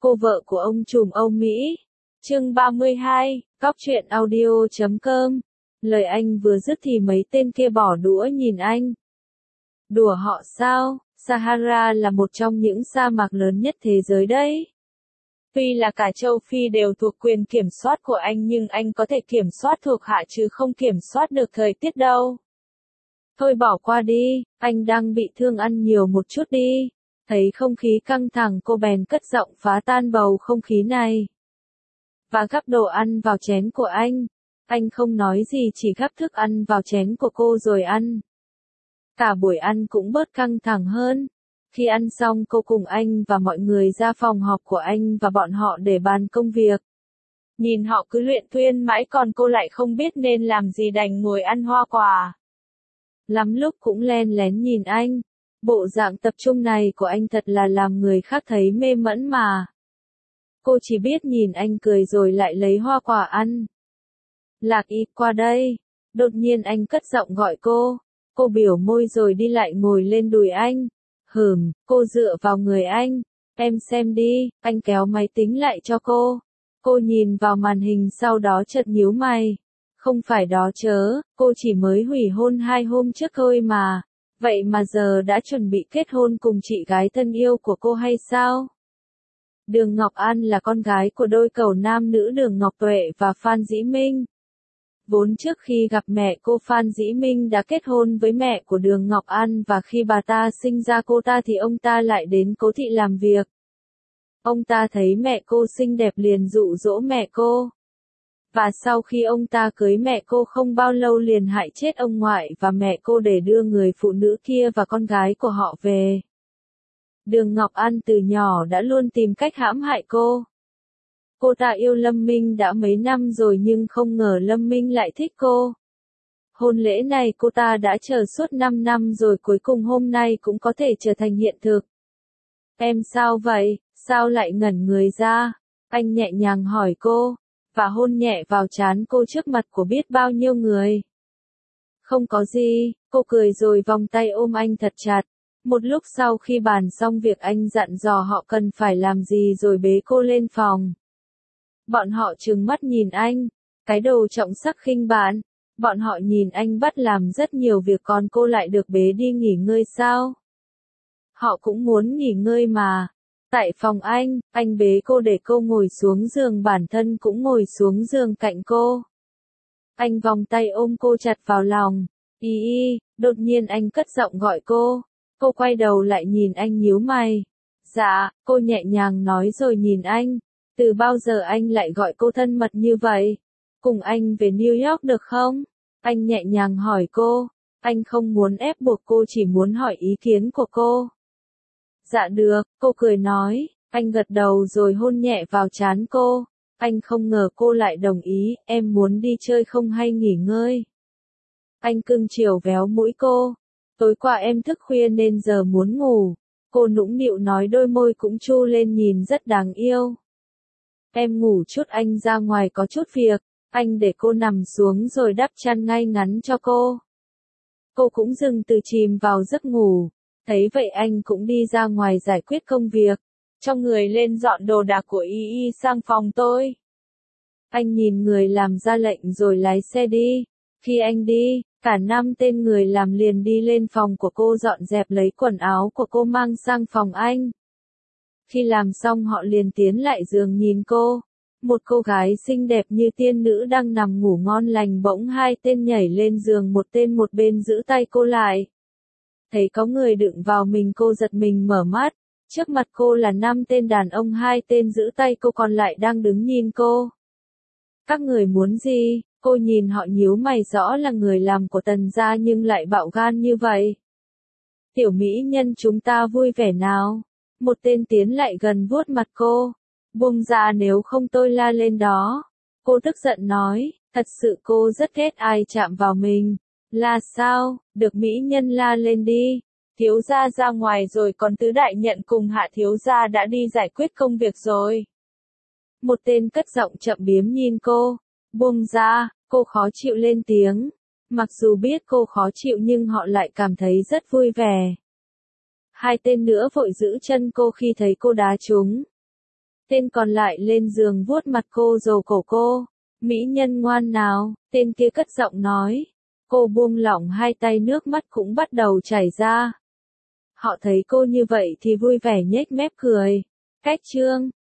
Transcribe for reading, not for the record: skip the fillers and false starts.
Cô vợ của ông trùm Âu Mỹ. Chương 32, Góc truyện audio.com. Lời anh vừa dứt thì mấy tên kia bỏ đũa nhìn anh. Đùa họ sao? Sahara là một trong những sa mạc lớn nhất thế giới đấy. Tuy là cả châu Phi đều thuộc quyền kiểm soát của anh nhưng anh có thể kiểm soát thuộc hạ chứ không kiểm soát được thời tiết đâu. Thôi bỏ qua đi, anh đang bị thương, ăn nhiều một chút đi. Thấy không khí căng thẳng cô bèn cất giọng phá tan bầu không khí này. Và gắp đồ ăn vào chén của anh. Anh không nói gì chỉ gắp thức ăn vào chén của cô rồi ăn. Cả buổi ăn cũng bớt căng thẳng hơn. Khi ăn xong cô cùng anh và mọi người ra phòng họp của anh và bọn họ để bàn công việc. Nhìn họ cứ luyện thuyên mãi còn cô lại không biết nên làm gì đành ngồi ăn hoa quả. Lắm lúc cũng len lén nhìn anh. Bộ dạng tập trung này của anh thật là làm người khác thấy mê mẩn mà. Cô chỉ biết nhìn anh cười rồi lại lấy hoa quả ăn. Lạc Y qua đây. Đột nhiên anh cất giọng gọi cô. Cô biểu môi rồi đi lại ngồi lên đùi anh. Cô dựa vào người anh. Em xem đi, anh kéo máy tính lại cho cô. Cô nhìn vào màn hình sau đó chợt nhíu mày. Không phải đó chớ, cô chỉ mới hủy hôn 2 hôm trước thôi mà. Vậy mà giờ đã chuẩn bị kết hôn cùng chị gái thân yêu của cô hay sao? Đường Ngọc An là con gái của đôi cầu nam nữ Đường Ngọc Tuệ và Phan Dĩ Minh. Vốn trước khi gặp mẹ cô, Phan Dĩ Minh đã kết hôn với mẹ của Đường Ngọc An và khi bà ta sinh ra cô ta thì ông ta lại đến Cố Thị làm việc. Ông ta thấy mẹ cô xinh đẹp liền dụ dỗ mẹ cô. Và sau khi ông ta cưới mẹ cô không bao lâu liền hại chết ông ngoại và mẹ cô để đưa người phụ nữ kia và con gái của họ về. Đường Ngọc An từ nhỏ đã luôn tìm cách hãm hại cô. Cô ta yêu Lâm Minh đã mấy năm rồi nhưng không ngờ Lâm Minh lại thích cô. Hôn lễ này cô ta đã chờ suốt 5 năm rồi cuối cùng hôm nay cũng có thể trở thành hiện thực. Em sao vậy, sao lại ngẩn người ra? Anh nhẹ nhàng hỏi cô, và hôn nhẹ vào trán cô trước mặt của biết bao nhiêu người. Không có gì, cô cười rồi vòng tay ôm anh thật chặt. Một lúc sau khi bàn xong việc anh dặn dò họ cần phải làm gì rồi bế cô lên phòng. Bọn họ trừng mắt nhìn anh, cái đồ trọng sắc khinh bạn. Bọn họ nhìn anh bắt làm rất nhiều việc còn cô lại được bế đi nghỉ ngơi sao? Họ cũng muốn nghỉ ngơi mà. Tại phòng anh bế cô để cô ngồi xuống giường, bản thân cũng ngồi xuống giường cạnh cô. Anh vòng tay ôm cô chặt vào lòng. Đột nhiên anh cất giọng gọi cô. Cô quay đầu lại nhìn anh nhíu mày. Dạ, cô nhẹ nhàng nói rồi nhìn anh. Từ bao giờ anh lại gọi cô thân mật như vậy? Cùng anh về New York được không? Anh nhẹ nhàng hỏi cô. Anh không muốn ép buộc cô, chỉ muốn hỏi ý kiến của cô. Dạ được, cô cười nói. Anh gật đầu rồi hôn nhẹ vào trán cô. Anh không ngờ cô lại đồng ý. Em muốn đi chơi không hay nghỉ ngơi? Anh cưng chiều véo mũi cô. Tối qua em thức khuya nên giờ muốn ngủ. Cô nũng nịu nói, đôi môi cũng chu lên nhìn rất đáng yêu. Em ngủ chút, anh ra ngoài có chút việc. Anh để cô nằm xuống rồi đắp chăn ngay ngắn cho cô. Cô cũng dừng từ chìm vào giấc ngủ. Thấy vậy anh cũng đi ra ngoài giải quyết công việc. Cho người lên dọn đồ đạc của Y sang phòng tôi. Anh nhìn người làm ra lệnh rồi lái xe đi. Khi anh đi, cả 5 tên người làm liền đi lên phòng của cô dọn dẹp lấy quần áo của cô mang sang phòng anh. Khi làm xong họ liền tiến lại giường nhìn cô. Một cô gái xinh đẹp như tiên nữ đang nằm ngủ ngon lành, bỗng 2 tên nhảy lên giường, một tên một bên giữ tay cô lại. Thấy có người đụng vào mình, cô giật mình mở mắt. Trước mặt cô là 5 tên đàn ông, 2 tên giữ tay cô còn lại đang đứng nhìn cô. Các người muốn gì? Cô nhìn họ nhíu mày, rõ là người làm của Tần gia nhưng lại bạo gan như vậy. Tiểu mỹ nhân, chúng ta vui vẻ nào? Một tên tiến lại gần vuốt mặt cô. Buông ra nếu không tôi la lên đó. Cô tức giận nói, thật sự cô rất ghét ai chạm vào mình. Là sao? Được, mỹ nhân la lên đi. Thiếu gia ra ngoài rồi, còn tứ đại nhận cùng hạ thiếu gia đã đi giải quyết công việc rồi. Một tên cất giọng chậm biếm nhìn cô. Buông ra, cô khó chịu lên tiếng. Mặc dù biết cô khó chịu nhưng họ lại cảm thấy rất vui vẻ. 2 tên nữa vội giữ chân cô khi thấy cô đá chúng. Tên còn lại lên giường vuốt mặt cô rầu cổ cô. Mỹ nhân ngoan nào, tên kia cất giọng nói. Cô buông lỏng hai tay, nước mắt cũng bắt đầu chảy ra. Họ thấy cô như vậy thì vui vẻ nhếch mép cười. Cách chương